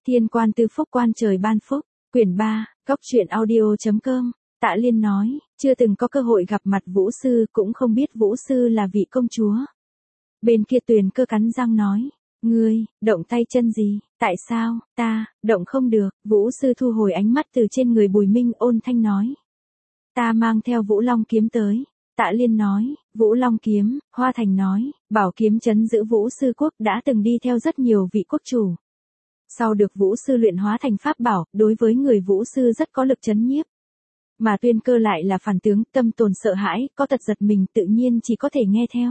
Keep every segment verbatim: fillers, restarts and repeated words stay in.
Thiên quan tư phúc quan trời ban phúc, quyển ba, góc truyện audio.com, Tạ Liên nói, chưa từng có cơ hội gặp mặt Vũ Sư, cũng không biết Vũ Sư là vị công chúa. Bên kia Tuyền Cơ cắn răng nói, ngươi, động tay chân gì, tại sao, ta, động không được. Vũ Sư thu hồi ánh mắt từ trên người Bùi Minh, ôn thanh nói. Ta mang theo Vũ Long kiếm tới. Tạ Liên nói, Vũ Long kiếm. Hoa Thành nói, bảo kiếm trấn giữ Vũ Sư quốc đã từng đi theo rất nhiều vị quốc chủ. Sau được Vũ Sư luyện hóa thành pháp bảo, đối với người Vũ Sư rất có lực trấn nhiếp. Mà Tuyền Cơ lại là phản tướng, tâm tồn sợ hãi, có tật giật mình, tự nhiên chỉ có thể nghe theo.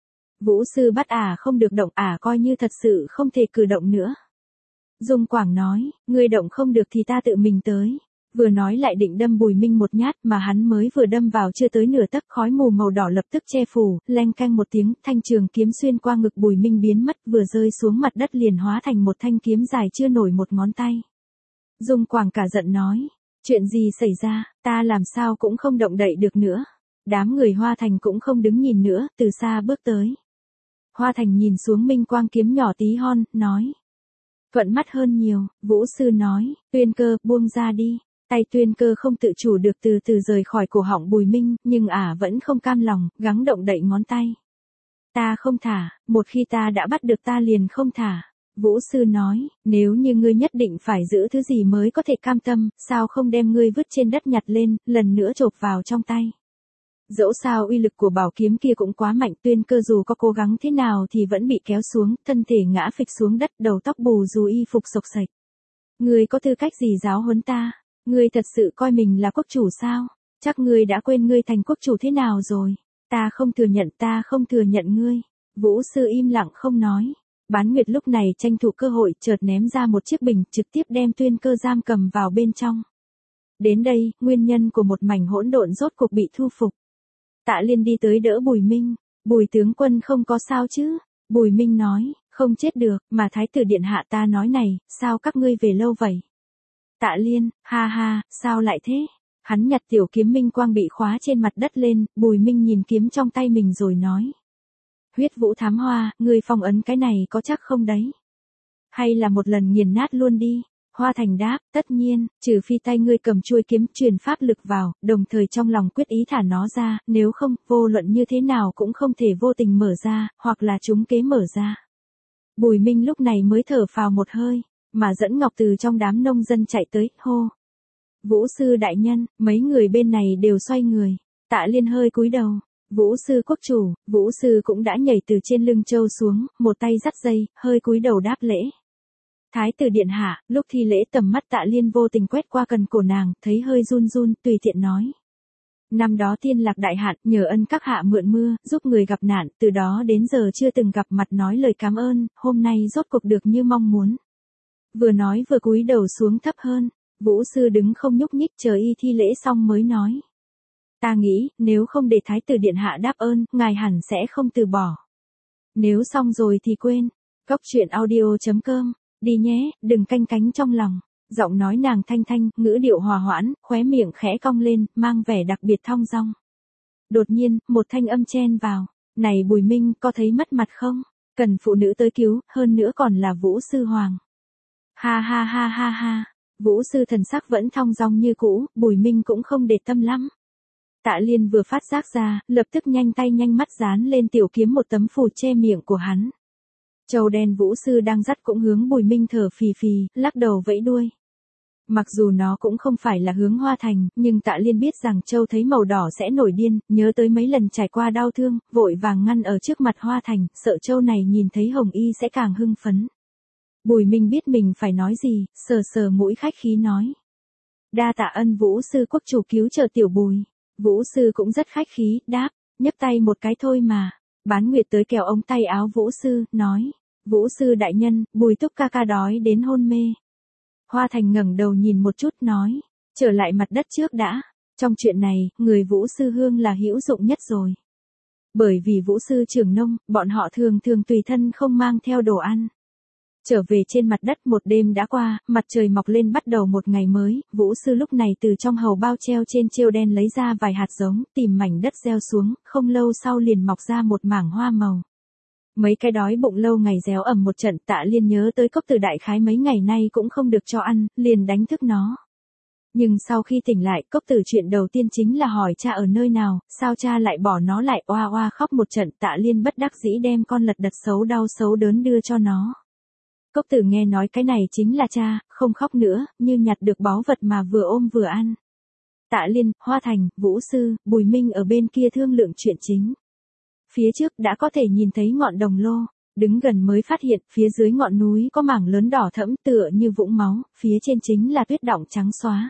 Vũ Sư bắt ả à không được động, ả à coi như thật sự không thể cử động nữa. Dung Quảng nói, ngươi động không được thì ta tự mình tới. Vừa nói lại định đâm Bùi Minh một nhát, mà hắn mới vừa đâm vào chưa tới nửa tấc, khói mù màu đỏ lập tức che phủ, leng canh một tiếng, thanh trường kiếm xuyên qua ngực Bùi Minh biến mất, vừa rơi xuống mặt đất liền hóa thành một thanh kiếm dài chưa nổi một ngón tay. Dung Quảng cả giận nói, chuyện gì xảy ra, ta làm sao cũng không động đậy được nữa. Đám người Hoa Thành cũng không đứng nhìn nữa, từ xa bước tới. Hoa Thành nhìn xuống minh quang kiếm nhỏ tí hon, nói. Thuận mắt hơn nhiều. Vũ Sư nói, Tuyền Cơ, buông ra đi. Tay Tuyền Cơ không tự chủ được từ từ rời khỏi cổ họng Bùi Minh, nhưng ả vẫn không cam lòng, gắng động đậy ngón tay. Ta không thả, một khi ta đã bắt được ta liền không thả. Vũ Sư nói, nếu như ngươi nhất định phải giữ thứ gì mới có thể cam tâm, sao không đem ngươi vứt trên đất nhặt lên, lần nữa chộp vào trong tay. Dẫu sao uy lực của bảo kiếm kia cũng quá mạnh, Tuyền Cơ dù có cố gắng thế nào thì vẫn bị kéo xuống, thân thể ngã phịch xuống đất, đầu tóc bù dù y phục xộc xệch. Ngươi có tư cách gì giáo huấn ta? Ngươi thật sự coi mình là quốc chủ sao? Chắc ngươi đã quên ngươi thành quốc chủ thế nào rồi? Ta không thừa nhận, ta không thừa nhận ngươi. Vũ Sư im lặng không nói. Bán Nguyệt lúc này tranh thủ cơ hội chợt ném ra một chiếc bình, trực tiếp đem Tuyền Cơ giam cầm vào bên trong. Đến đây, nguyên nhân của một mảnh hỗn độn rốt cuộc bị thu phục. Tạ Liên đi tới đỡ Bùi Minh, Bùi tướng quân không có sao chứ? Bùi Minh nói, không chết được, mà Thái tử điện hạ ta nói này, sao các ngươi về lâu vậy? Tạ Liên, ha ha, sao lại thế? Hắn nhặt tiểu kiếm minh quang bị khóa trên mặt đất lên, Bùi Minh nhìn kiếm trong tay mình rồi nói. Huyết Vũ Thám Hoa, ngươi phong ấn cái này có chắc không đấy? Hay là một lần nghiền nát luôn đi? Hoa Thành đáp, tất nhiên, trừ phi tay ngươi cầm chuôi kiếm truyền pháp lực vào, đồng thời trong lòng quyết ý thả nó ra, nếu không, vô luận như thế nào cũng không thể vô tình mở ra, hoặc là trúng kế mở ra. Bùi Minh lúc này mới thở phào một hơi, mà Dẫn Ngọc từ trong đám nông dân chạy tới, hô. Vũ Sư đại nhân, mấy người bên này đều xoay người, Tạ Liên hơi cúi đầu. Vũ Sư quốc chủ, Vũ Sư cũng đã nhảy từ trên lưng trâu xuống, một tay dắt dây, hơi cúi đầu đáp lễ. Thái tử điện hạ, lúc thi lễ tầm mắt Tạ Liên vô tình quét qua cần cổ nàng, thấy hơi run run, tùy tiện nói. Năm đó Tiên Lạc đại hạn, nhờ ân các hạ mượn mưa, giúp người gặp nạn, từ đó đến giờ chưa từng gặp mặt nói lời cảm ơn, hôm nay rốt cuộc được như mong muốn. Vừa nói vừa cúi đầu xuống thấp hơn, Vũ Sư đứng không nhúc nhích chờ y thi lễ xong mới nói. Ta nghĩ, nếu không để Thái tử điện hạ đáp ơn, ngài hẳn sẽ không từ bỏ. Nếu xong rồi thì quên. Góc truyện audio.com, đi nhé, đừng canh cánh trong lòng. Giọng nói nàng thanh thanh, ngữ điệu hòa hoãn, khóe miệng khẽ cong lên, mang vẻ đặc biệt thong dong. Đột nhiên, một thanh âm chen vào. Này Bùi Minh, có thấy mất mặt không? Cần phụ nữ tới cứu, hơn nữa còn là Vũ Sư Hoàng. Ha ha ha ha ha. Vũ Sư thần sắc vẫn thong dong như cũ, Bùi Minh cũng không để tâm lắm. Tạ Liên vừa phát giác ra, lập tức nhanh tay nhanh mắt dán lên tiểu kiếm một tấm phù che miệng của hắn. Trâu đen Vũ Sư đang dắt cũng hướng Bùi Minh thở phì phì, lắc đầu vẫy đuôi. Mặc dù nó cũng không phải là hướng Hoa Thành, nhưng Tạ Liên biết rằng trâu thấy màu đỏ sẽ nổi điên, nhớ tới mấy lần trải qua đau thương, vội vàng ngăn ở trước mặt Hoa Thành, sợ trâu này nhìn thấy hồng y sẽ càng hưng phấn. Bùi Minh biết mình phải nói gì, sờ sờ mũi khách khí nói. Đa tạ ân Vũ Sư quốc chủ cứu trợ tiểu Bùi. Vũ Sư cũng rất khách khí, đáp, nhấc tay một cái thôi mà. Bán Nguyệt tới kéo ống tay áo Vũ Sư, nói. Vũ Sư đại nhân, Bùi Túc ca ca đói đến hôn mê. Hoa Thành ngẩng đầu nhìn một chút nói. Trở lại mặt đất trước đã. Trong chuyện này, người Vũ Sư Hương là hữu dụng nhất rồi. Bởi vì Vũ Sư trưởng nông, bọn họ thường thường tùy thân không mang theo đồ ăn. Trở về trên mặt đất một đêm đã qua, mặt trời mọc lên bắt đầu một ngày mới, Vũ Sư lúc này từ trong hầu bao treo trên trêu đen lấy ra vài hạt giống, tìm mảnh đất gieo xuống, không lâu sau liền mọc ra một mảng hoa màu. Mấy cái đói bụng lâu ngày réo ầm một trận, Tạ Liên nhớ tới Cốc Tử đại khái mấy ngày nay cũng không được cho ăn, liền đánh thức nó. Nhưng sau khi tỉnh lại, Cốc Tử chuyện đầu tiên chính là hỏi cha ở nơi nào, sao cha lại bỏ nó lại, oa oa khóc một trận. Tạ Liên bất đắc dĩ đem con lật đật xấu đau xấu đớn đưa cho nó. Cốc Tử nghe nói cái này chính là cha, không khóc nữa, như nhặt được báu vật mà vừa ôm vừa ăn. Tạ Liên, Hoa Thành, Vũ Sư, Bùi Minh ở bên kia thương lượng chuyện chính. Phía trước đã có thể nhìn thấy ngọn đồng lô, đứng gần mới phát hiện phía dưới ngọn núi có mảng lớn đỏ thẫm tựa như vũng máu, phía trên chính là tuyết đọng trắng xóa.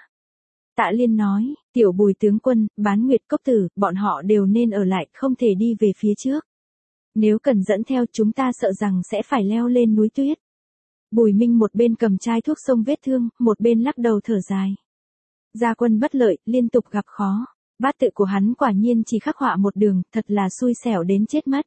Tạ Liên nói, tiểu Bùi tướng quân, Bán Nguyệt, Cốc Tử, bọn họ đều nên ở lại, không thể đi về phía trước. Nếu cần dẫn theo chúng ta sợ rằng sẽ phải leo lên núi tuyết. Bùi Minh một bên cầm chai thuốc xông vết thương, một bên lắc đầu thở dài. Gia quân bất lợi, liên tục gặp khó. Bát tự của hắn quả nhiên chỉ khắc họa một đường, thật là xui xẻo đến chết mất.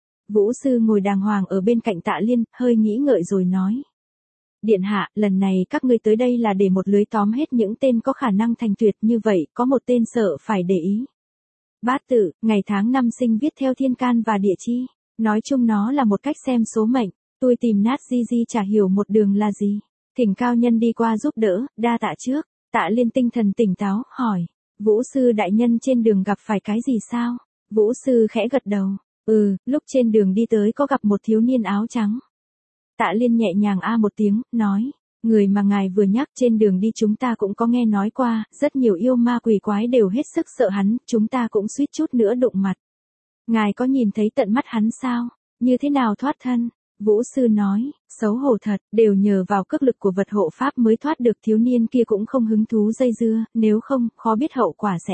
Vũ Sư ngồi đàng hoàng ở bên cạnh Tạ Liên, hơi nghĩ ngợi rồi nói. Điện hạ, lần này các ngươi tới đây là để một lưới tóm hết những tên có khả năng thành tuyệt như vậy, có một tên sợ phải để ý. Bát tự, ngày tháng năm sinh viết theo thiên can và địa chi, nói chung nó là một cách xem số mệnh, tôi tìm nát di di chả hiểu một đường là gì. Thỉnh cao nhân đi qua giúp đỡ, đa tạ trước. Tạ Liên tinh thần tỉnh táo, hỏi. Vũ Sư đại nhân trên đường gặp phải cái gì sao? Vũ Sư khẽ gật đầu. Ừ, lúc trên đường đi tới có gặp một thiếu niên áo trắng. Tạ Liên nhẹ nhàng a một tiếng, nói. Người mà ngài vừa nhắc trên đường đi chúng ta cũng có nghe nói qua, rất nhiều yêu ma quỷ quái đều hết sức sợ hắn, chúng ta cũng suýt chút nữa đụng mặt. Ngài có nhìn thấy tận mắt hắn sao? Như thế nào thoát thân? Vũ Sư nói, xấu hổ thật, đều nhờ vào cước lực của vật hộ pháp mới thoát được, thiếu niên kia cũng không hứng thú dây dưa, nếu không, khó biết hậu quả sẽ.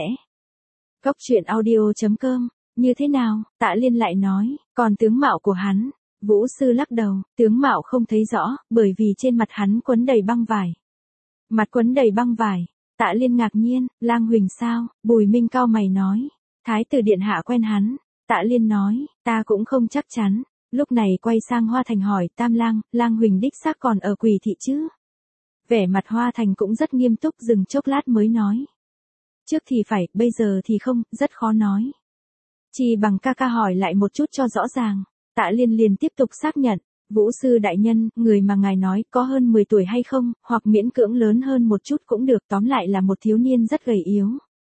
Cốc truyện audio chấm com, như thế nào? Tạ Liên lại nói, còn tướng mạo của hắn. Vũ Sư lắc đầu, tướng mạo không thấy rõ, bởi vì trên mặt hắn quấn đầy băng vải. Mặt quấn đầy băng vải. Tạ Liên ngạc nhiên, Lang Huỳnh sao? Bùi Minh cau mày nói, Thái tử điện hạ quen hắn. Tạ Liên nói, ta cũng không chắc chắn. Lúc này quay sang Hoa Thành hỏi, Tam Lang, Lang Huỳnh đích xác còn ở Quỷ thị chứ? Vẻ mặt Hoa Thành cũng rất nghiêm túc, dừng chốc lát mới nói. Trước thì phải, bây giờ thì không, rất khó nói. Chỉ bằng ca ca hỏi lại một chút cho rõ ràng. Tạ Liên liền tiếp tục xác nhận, Vũ Sư đại nhân, người mà ngài nói có hơn mười tuổi hay không, hoặc miễn cưỡng lớn hơn một chút cũng được, tóm lại là một thiếu niên rất gầy yếu.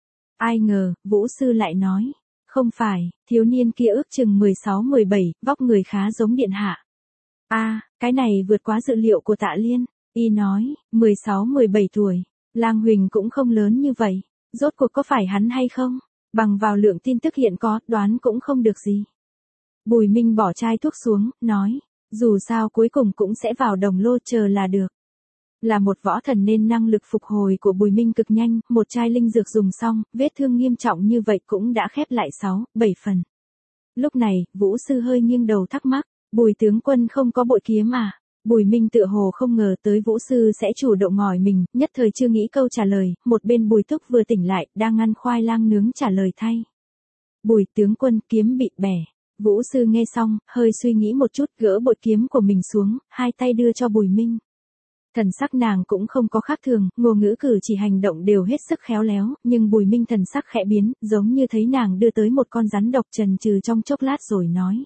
Ai ngờ, Vũ Sư lại nói. Không phải, thiếu niên kia ước chừng mười sáu mười bảy, vóc người khá giống điện hạ. A, à, cái này vượt quá dự liệu của Tạ Liên. Y nói, mười sáu mười bảy tuổi, Lang Huỳnh cũng không lớn như vậy. Rốt cuộc có phải hắn hay không? Bằng vào lượng tin tức hiện có, đoán cũng không được gì. Bùi Minh bỏ chai thuốc xuống, nói, dù sao cuối cùng cũng sẽ vào đồng lô, chờ là được. Là một võ thần nên năng lực phục hồi của Bùi Minh cực nhanh, một chai linh dược dùng xong, vết thương nghiêm trọng như vậy cũng đã khép lại sáu, bảy phần. Lúc này, Vũ Sư hơi nghiêng đầu thắc mắc, Bùi tướng quân không có bội kiếm à? Bùi Minh tựa hồ không ngờ tới Vũ Sư sẽ chủ động ngỏi mình, nhất thời chưa nghĩ câu trả lời, một bên Bùi Thúc vừa tỉnh lại, đang ăn khoai lang nướng trả lời thay. Bùi tướng quân, kiếm bị bẻ. Vũ Sư nghe xong, hơi suy nghĩ một chút, gỡ bội kiếm của mình xuống, hai tay đưa cho Bùi Minh. Thần sắc nàng cũng không có khác thường, ngôn ngữ cử chỉ hành động đều hết sức khéo léo, nhưng Bùi Minh thần sắc khẽ biến, giống như thấy nàng đưa tới một con rắn độc, chần chừ trong chốc lát rồi nói.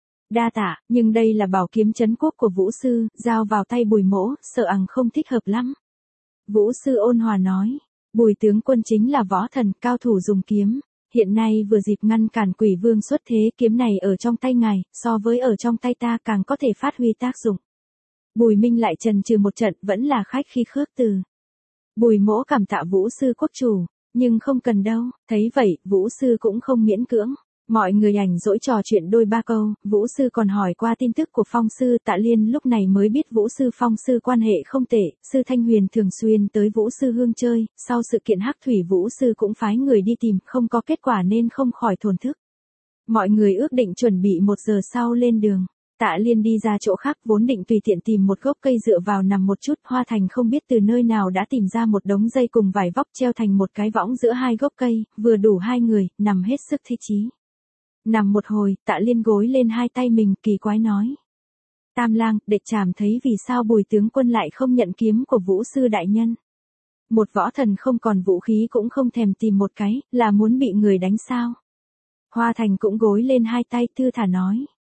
Đa tạ, nhưng đây là bảo kiếm trấn quốc của Vũ Sư, giao vào tay Bùi mỗ, sợ ằng không thích hợp lắm. Vũ Sư ôn hòa nói, Bùi tướng quân chính là võ thần, cao thủ dùng kiếm. Hiện nay vừa dịp ngăn cản quỷ vương xuất thế, kiếm này ở trong tay ngài, so với ở trong tay ta càng có thể phát huy tác dụng. Bùi Minh lại chần chừ một trận, vẫn là khách khi khước từ. Bùi mỗ cảm tạ Vũ Sư quốc chủ, nhưng không cần đâu. Thấy vậy, Vũ Sư cũng không miễn cưỡng. Mọi người ảnh dỗi trò chuyện đôi ba câu, Vũ Sư còn hỏi qua tin tức của Phong Sư. Tạ Liên lúc này mới biết Vũ Sư Phong Sư quan hệ không tệ, Sư Thanh Huyền thường xuyên tới Vũ Sư hương chơi, sau sự kiện Hắc Thủy Vũ Sư cũng phái người đi tìm, không có kết quả nên không khỏi thổn thức. Mọi người ước định chuẩn bị một giờ sau lên đường. Tạ Liên đi ra chỗ khác, vốn định tùy tiện tìm một gốc cây dựa vào nằm một chút, Hoa Thành không biết từ nơi nào đã tìm ra một đống dây cùng vải vóc treo thành một cái võng giữa hai gốc cây, vừa đủ hai người, nằm hết sức thích chí. Nằm một hồi, Tạ Liên gối lên hai tay mình, kỳ quái nói. Tam Lang, đệ trảm thấy vì sao Bùi tướng quân lại không nhận kiếm của Vũ Sư đại nhân. Một võ thần không còn vũ khí cũng không thèm tìm một cái, là muốn bị người đánh sao. Hoa Thành cũng gối lên hai tay, thư thả nói.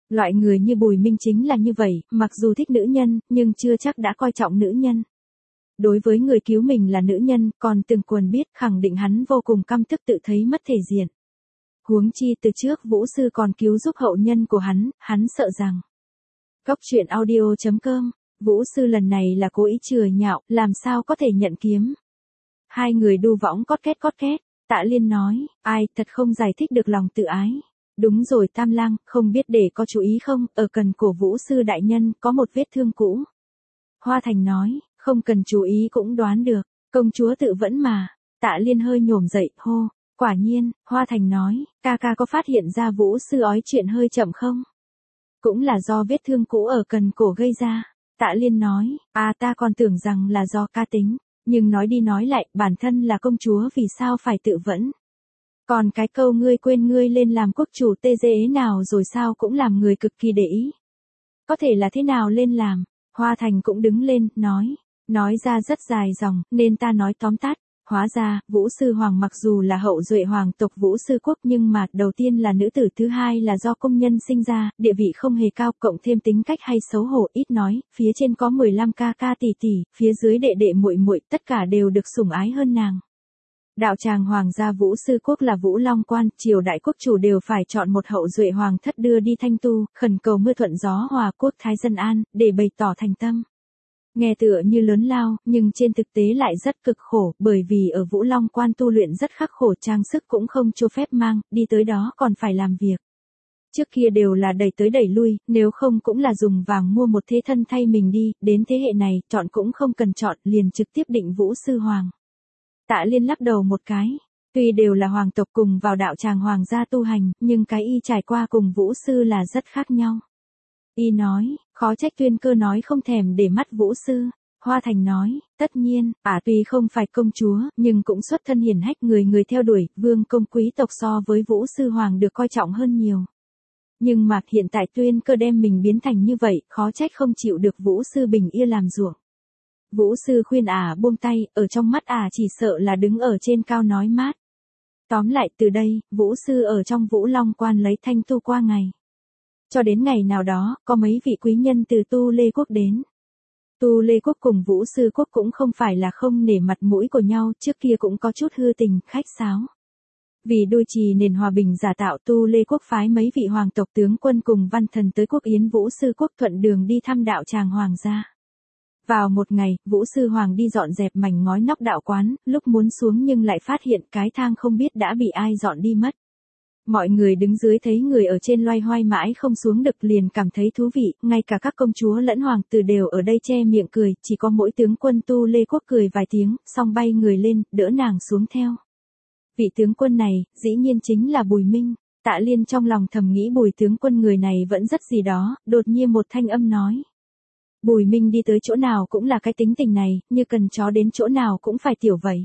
Loại người như Bùi Minh chính là như vậy, mặc dù thích nữ nhân, nhưng chưa chắc đã coi trọng nữ nhân. Đối với người cứu mình là nữ nhân, còn từng quần biết khẳng định hắn vô cùng căm tức tự thấy mất thể diện. Huống chi từ trước Vũ Sư còn cứu giúp hậu nhân của hắn, hắn sợ rằng. Góc truyện audio chấm com, Vũ Sư lần này là cố ý chừa nhạo, làm sao có thể nhận kiếm. Hai người đu võng cót két cót két, Tạ Liên nói, ai thật không giải thích được lòng tự ái. Đúng rồi Tam Lang, không biết để có chú ý không, ở cần cổ Vũ Sư đại nhân có một vết thương cũ. Hoa Thành nói, không cần chú ý cũng đoán được, công chúa tự vẫn mà. Tạ Liên hơi nhổm dậy, hô, quả nhiên. Hoa Thành nói, ca ca có phát hiện ra Vũ Sư ói chuyện hơi chậm không? Cũng là do vết thương cũ ở cần cổ gây ra. Tạ Liên nói, à ta còn tưởng rằng là do ca tính, nhưng nói đi nói lại, bản thân là công chúa vì sao phải tự vẫn. Còn cái câu ngươi quên ngươi lên làm quốc chủ tê dê nào rồi sao cũng làm người cực kỳ để ý. Có thể là thế nào lên làm? Hoa Thành cũng đứng lên, nói, nói ra rất dài dòng, nên ta nói tóm tắt. Hóa ra, Vũ Sư Hoàng mặc dù là hậu duệ hoàng tộc Vũ Sư Quốc nhưng mà đầu tiên là nữ tử, thứ hai là do công nhân sinh ra, địa vị không hề cao, cộng thêm tính cách hay xấu hổ ít nói, phía trên có mười lăm ca ca tỷ tỷ, phía dưới đệ đệ muội muội, tất cả đều được sủng ái hơn nàng. Đạo tràng hoàng gia Vũ Sư Quốc là Vũ Long Quan, triều đại quốc chủ đều phải chọn một hậu duệ hoàng thất đưa đi thanh tu, khẩn cầu mưa thuận gió hòa quốc thái dân an, để bày tỏ thành tâm. Nghe tựa như lớn lao, nhưng trên thực tế lại rất cực khổ, bởi vì ở Vũ Long Quan tu luyện rất khắc khổ, trang sức cũng không cho phép mang, đi tới đó còn phải làm việc. Trước kia đều là đẩy tới đẩy lui, nếu không cũng là dùng vàng mua một thế thân thay mình đi, đến thế hệ này, chọn cũng không cần chọn, liền trực tiếp định Vũ Sư Hoàng. Tạ Liên lắc đầu một cái, tuy đều là hoàng tộc cùng vào đạo tràng hoàng gia tu hành, nhưng cái y trải qua cùng Vũ Sư là rất khác nhau. Y nói, khó trách Tuyên Cơ nói không thèm để mắt Vũ Sư. Hoa Thành nói, tất nhiên, ả tuy không phải công chúa, nhưng cũng xuất thân hiển hách, người người theo đuổi, vương công quý tộc so với Vũ Sư Hoàng được coi trọng hơn nhiều. Nhưng mà hiện tại Tuyên Cơ đem mình biến thành như vậy, khó trách không chịu được Vũ Sư bình yên làm ruộng. Vũ Sư khuyên ả buông tay, ở trong mắt ả chỉ sợ là đứng ở trên cao nói mát. Tóm lại từ đây, Vũ Sư ở trong Vũ Long Quan lấy thanh tu qua ngày. Cho đến ngày nào đó, có mấy vị quý nhân từ Tu Lê Quốc đến. Tu Lê Quốc cùng Vũ Sư Quốc cũng không phải là không nể mặt mũi của nhau, trước kia cũng có chút hư tình, khách sáo. Vì đôi trì nền hòa bình giả tạo, Tu Lê Quốc phái mấy vị hoàng tộc tướng quân cùng văn thần tới quốc yến Vũ Sư Quốc, thuận đường đi thăm đạo tràng hoàng gia. Vào một ngày, Vũ Sư Hoàng đi dọn dẹp mảnh ngói nóc đạo quán, lúc muốn xuống nhưng lại phát hiện cái thang không biết đã bị ai dọn đi mất. Mọi người đứng dưới thấy người ở trên loay hoay mãi không xuống được liền cảm thấy thú vị, ngay cả các công chúa lẫn hoàng tử đều ở đây che miệng cười, chỉ có mỗi tướng quân Tu Lê Quốc cười vài tiếng, xong bay người lên, đỡ nàng xuống theo. Vị tướng quân này, dĩ nhiên chính là Bùi Minh. Tạ Liên trong lòng thầm nghĩ Bùi tướng quân người này vẫn rất gì đó, đột nhiên một thanh âm nói. Bùi Minh đi tới chỗ nào cũng là cái tính tình này, như cần chó đến chỗ nào cũng phải tiểu vậy.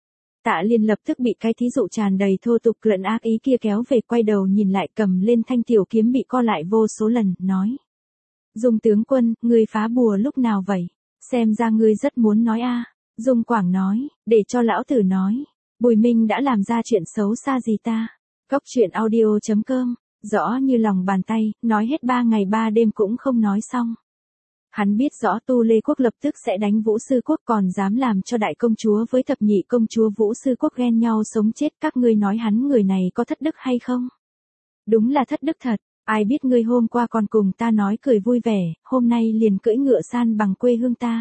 Tạ Liên lập tức bị cái thí dụ tràn đầy thô tục lẫn ác ý kia kéo về, quay đầu nhìn lại, cầm lên thanh tiểu kiếm bị co lại vô số lần, nói. Dung tướng quân, ngươi phá bùa lúc nào vậy? Xem ra ngươi rất muốn nói a. Dung Quảng nói, để cho lão tử nói. Bùi Minh đã làm ra chuyện xấu xa gì ta? Góc truyện audio chấm com, rõ như lòng bàn tay, nói hết ba ngày ba đêm cũng không nói xong. Hắn biết rõ Tu Lê Quốc lập tức sẽ đánh Vũ Sư Quốc, còn dám làm cho đại công chúa với thập nhị công chúa Vũ Sư Quốc ghen nhau sống chết, các ngươi nói hắn người này có thất đức hay không? Đúng là thất đức thật, ai biết ngươi hôm qua còn cùng ta nói cười vui vẻ, hôm nay liền cưỡi ngựa san bằng quê hương ta.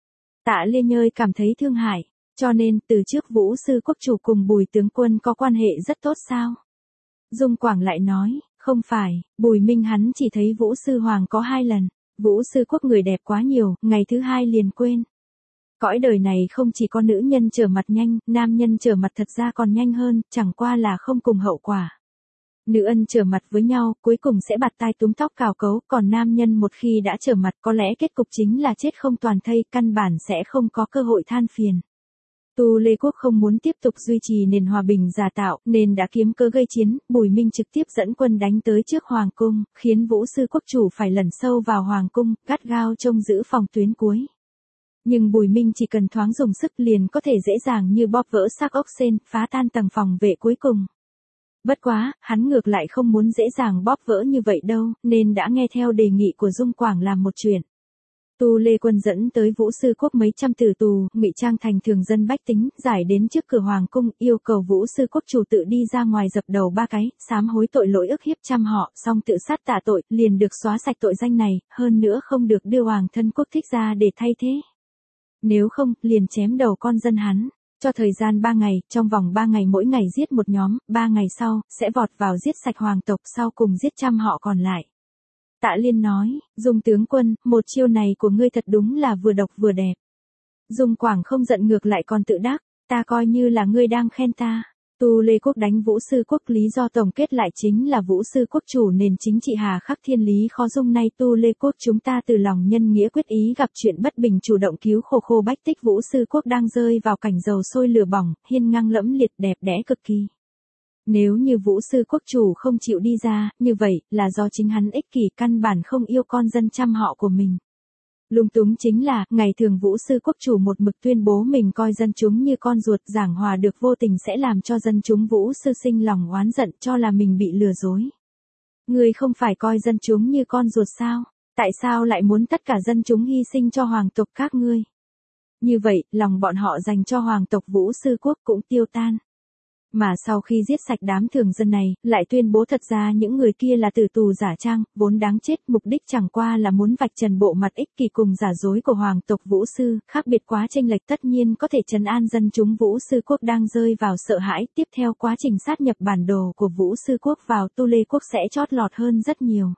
Tạ Liên Nhơi cảm thấy thương hại, cho nên từ trước Vũ Sư Quốc chủ cùng Bùi tướng quân có quan hệ rất tốt sao? Dung Quảng lại nói, không phải, Bùi Minh hắn chỉ thấy Vũ Sư Hoàng có hai lần. Vũ Sư Quốc người đẹp quá nhiều, ngày thứ hai liền quên. Cõi đời này không chỉ có nữ nhân trở mặt nhanh, nam nhân trở mặt thật ra còn nhanh hơn, chẳng qua là không cùng hậu quả. Nữ ân trở mặt với nhau, cuối cùng sẽ bạt tai túm tóc cào cấu, còn nam nhân một khi đã trở mặt có lẽ kết cục chính là chết không toàn thây, căn bản sẽ không có cơ hội than phiền. Tu Lê Quốc không muốn tiếp tục duy trì nền hòa bình giả tạo, nên đã kiếm cơ gây chiến, Bùi Minh trực tiếp dẫn quân đánh tới trước Hoàng cung, khiến Vũ Sư Quốc chủ phải lẩn sâu vào Hoàng cung, gắt gao trông giữ phòng tuyến cuối. Nhưng Bùi Minh chỉ cần thoáng dùng sức liền có thể dễ dàng như bóp vỡ xác ốc sên, phá tan tầng phòng vệ cuối cùng. Bất quá, hắn ngược lại không muốn dễ dàng bóp vỡ như vậy đâu, nên đã nghe theo đề nghị của Dung Quảng làm một chuyện. Tu Lê Quân dẫn tới Vũ Sư Quốc mấy trăm tử tù, ngụy trang thành thường dân bách tính, giải đến trước cửa hoàng cung, yêu cầu Vũ Sư Quốc chủ tự đi ra ngoài dập đầu ba cái, sám hối tội lỗi ức hiếp trăm họ, xong tự sát tạ tội, liền được xóa sạch tội danh này, hơn nữa không được đưa hoàng thân quốc thích ra để thay thế. Nếu không, liền chém đầu con dân hắn. Cho thời gian ba ngày, trong vòng ba ngày mỗi ngày giết một nhóm, ba ngày sau, sẽ vọt vào giết sạch hoàng tộc, sau cùng giết trăm họ còn lại. Tạ Liên nói, Dung tướng quân, một chiêu này của ngươi thật đúng là vừa độc vừa đẹp. Dung Quảng không giận ngược lại còn tự đắc, ta coi như là ngươi đang khen ta. Tu Lê Quốc đánh Vũ Sư Quốc, lý do tổng kết lại chính là Vũ Sư Quốc chủ nền chính trị hà khắc thiên lý khó dung, nay Tu Lê Quốc chúng ta từ lòng nhân nghĩa quyết ý gặp chuyện bất bình chủ động cứu khổ khô bách tích. Vũ Sư Quốc đang rơi vào cảnh dầu sôi lửa bỏng, hiên ngang lẫm liệt đẹp đẽ cực kỳ. Nếu như Vũ Sư Quốc chủ không chịu đi ra, như vậy là do chính hắn ích kỷ, căn bản không yêu con dân trăm họ của mình. Lung túng chính là, ngày thường Vũ Sư Quốc chủ một mực tuyên bố mình coi dân chúng như con ruột, giảng hòa được vô tình sẽ làm cho dân chúng Vũ Sư sinh lòng oán giận, cho là mình bị lừa dối. Ngươi không phải coi dân chúng như con ruột sao? Tại sao lại muốn tất cả dân chúng hy sinh cho hoàng tộc các ngươi? Như vậy, lòng bọn họ dành cho hoàng tộc Vũ Sư Quốc cũng tiêu tan. Mà sau khi giết sạch đám thường dân này, lại tuyên bố thật ra những người kia là tử tù giả trang, vốn đáng chết, mục đích chẳng qua là muốn vạch trần bộ mặt ích kỷ cùng giả dối của hoàng tộc Vũ Sư, khác biệt quá chênh lệch tất nhiên có thể trấn an dân chúng Vũ Sư Quốc đang rơi vào sợ hãi. Tiếp theo quá trình sát nhập bản đồ của Vũ Sư Quốc vào Tu Lê Quốc sẽ chót lọt hơn rất nhiều.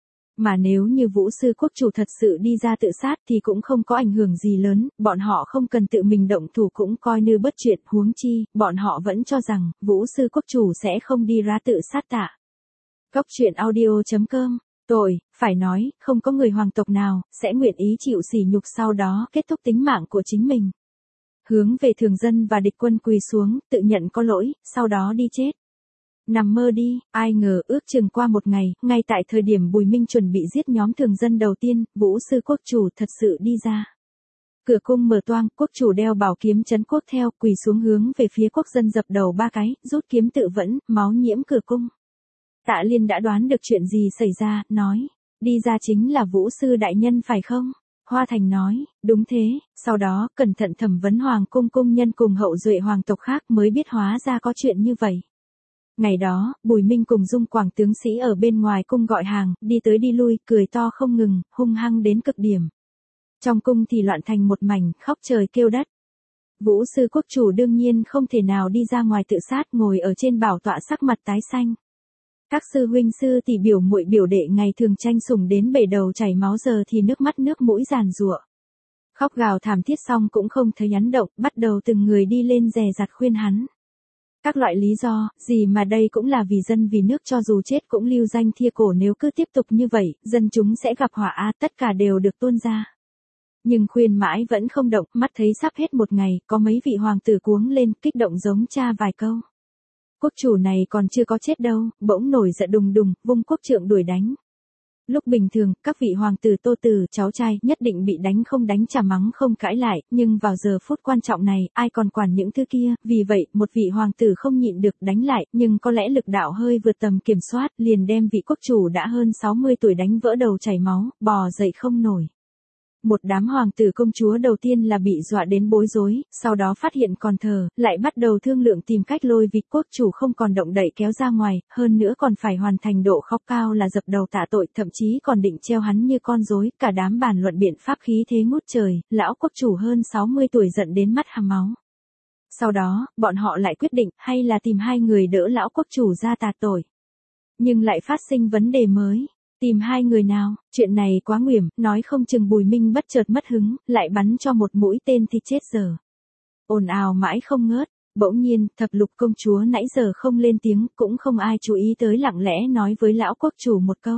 Mà nếu như Vũ Sư Quốc chủ thật sự đi ra tự sát thì cũng không có ảnh hưởng gì lớn, bọn họ không cần tự mình động thủ cũng coi như bất chuyện, huống chi, bọn họ vẫn cho rằng, Vũ Sư Quốc chủ sẽ không đi ra tự sát tạ. Góc truyện audio chấm com, tội, phải nói, không có người hoàng tộc nào, sẽ nguyện ý chịu sỉ nhục sau đó kết thúc tính mạng của chính mình. Hướng về thường dân và địch quân quỳ xuống, tự nhận có lỗi, sau đó đi chết. Nằm mơ đi, ai ngờ ước chừng qua một ngày, ngay tại thời điểm Bùi Minh chuẩn bị giết nhóm thường dân đầu tiên, Vũ Sư Quốc chủ thật sự đi ra. Cửa cung mở toang, quốc chủ đeo bảo kiếm trấn quốc theo, quỳ xuống hướng về phía quốc dân dập đầu ba cái, rút kiếm tự vẫn, máu nhiễm cửa cung. Tạ Liên đã đoán được chuyện gì xảy ra, nói, đi ra chính là Vũ Sư đại nhân phải không? Hoa Thành nói, đúng thế, sau đó cẩn thận thẩm vấn hoàng cung cung nhân cùng hậu duệ hoàng tộc khác mới biết hóa ra có chuyện như vậy. Ngày đó, Bùi Minh cùng Dung Quảng tướng sĩ ở bên ngoài cung gọi hàng, đi tới đi lui, cười to không ngừng, hung hăng đến cực điểm. Trong cung thì loạn thành một mảnh, khóc trời kêu đất. Vũ Sư Quốc chủ đương nhiên không thể nào đi ra ngoài tự sát, ngồi ở trên bảo tọa sắc mặt tái xanh. Các sư huynh sư tỷ biểu muội biểu đệ ngày thường tranh sủng đến bể đầu chảy máu, giờ thì nước mắt nước mũi giàn giụa. Khóc gào thảm thiết xong cũng không thấy hắn động, bắt đầu từng người đi lên dè dặt khuyên hắn. Các loại lý do, gì mà đây cũng là vì dân vì nước, cho dù chết cũng lưu danh thia cổ, nếu cứ tiếp tục như vậy, dân chúng sẽ gặp họa a, tất cả đều được tuôn ra. Nhưng khuyên mãi vẫn không động, mắt thấy sắp hết một ngày, có mấy vị hoàng tử cuống lên, kích động giống cha vài câu. Quốc chủ này còn chưa có chết đâu, bỗng nổi giận đùng đùng, vung quốc trượng đuổi đánh. Lúc bình thường, các vị hoàng tử Tô Tử, cháu trai, nhất định bị đánh không đánh chả mắng không cãi lại, nhưng vào giờ phút quan trọng này, ai còn quản những thứ kia, vì vậy, một vị hoàng tử không nhịn được đánh lại, nhưng có lẽ lực đạo hơi vượt tầm kiểm soát, liền đem vị quốc chủ đã hơn sáu mươi tuổi đánh vỡ đầu chảy máu, bò dậy không nổi. Một đám hoàng tử công chúa đầu tiên là bị dọa đến bối rối, sau đó phát hiện còn thở, lại bắt đầu thương lượng tìm cách lôi vị quốc chủ không còn động đậy kéo ra ngoài, hơn nữa còn phải hoàn thành độ khóc cao là dập đầu tạ tội, thậm chí còn định treo hắn như con rối, cả đám bàn luận biện pháp khí thế ngút trời, lão quốc chủ hơn sáu mươi tuổi giận đến mắt hàm máu. Sau đó, bọn họ lại quyết định, hay là tìm hai người đỡ lão quốc chủ ra tạ tội. Nhưng lại phát sinh vấn đề mới. Tìm hai người nào, chuyện này quá nguy hiểm, nói không chừng Bùi Minh bất chợt mất hứng, lại bắn cho một mũi tên thì chết giờ. Ồn ào mãi không ngớt, bỗng nhiên, thập lục công chúa nãy giờ không lên tiếng, cũng không ai chú ý tới, lặng lẽ nói với lão quốc chủ một câu.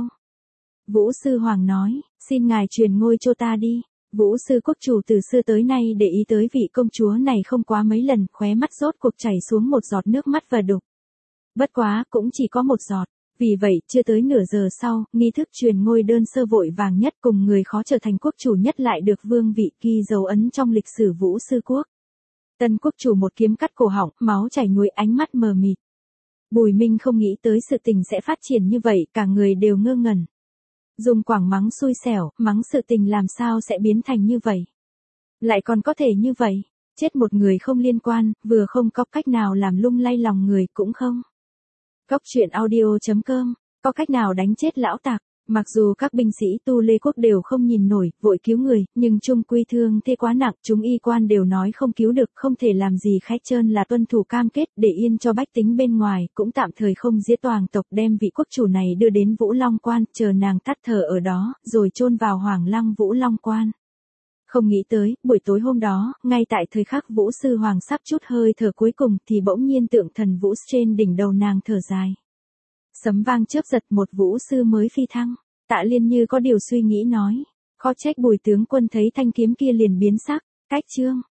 Vũ Sư Hoàng nói, xin ngài truyền ngôi cho ta đi. Vũ Sư Quốc chủ từ xưa tới nay để ý tới vị công chúa này không quá mấy lần, khóe mắt rốt cuộc chảy xuống một giọt nước mắt và đục. Bất quá, cũng chỉ có một giọt. Vì vậy, chưa tới nửa giờ sau, nghi thức truyền ngôi đơn sơ vội vàng nhất cùng người khó trở thành quốc chủ nhất lại được vương vị ghi dấu ấn trong lịch sử Vũ Sư Quốc. Tân quốc chủ một kiếm cắt cổ họng, máu chảy nhuệ, ánh mắt mờ mịt. Bùi Minh không nghĩ tới sự tình sẽ phát triển như vậy, cả người đều ngơ ngẩn. Dùng quảng mắng xui xẻo, mắng sự tình làm sao sẽ biến thành như vậy. Lại còn có thể như vậy, chết một người không liên quan, vừa không có cách nào làm lung lay lòng người cũng không. Cóc truyện audio chấm com, có cách nào đánh chết lão tặc. Mặc dù các binh sĩ Tu Lê Quốc đều không nhìn nổi, vội cứu người, nhưng chung quy thương thế quá nặng, chúng y quan đều nói không cứu được, không thể làm gì khác trơn là tuân thủ cam kết, để yên cho bách tính bên ngoài, cũng tạm thời không giết toàn tộc, đem vị quốc chủ này đưa đến Vũ Long Quan, chờ nàng tắt thở ở đó, rồi chôn vào Hoàng Lăng Vũ Long Quan. Không nghĩ tới, buổi tối hôm đó, ngay tại thời khắc Vũ Sư Hoàng sắp chút hơi thở cuối cùng, thì bỗng nhiên tượng thần Vũ trên đỉnh đầu nàng thở dài. Sấm vang chớp giật, một Vũ Sư mới phi thăng. Tạ Liên như có điều suy nghĩ nói, khó trách Bùi tướng quân thấy thanh kiếm kia liền biến sắc. Cách chương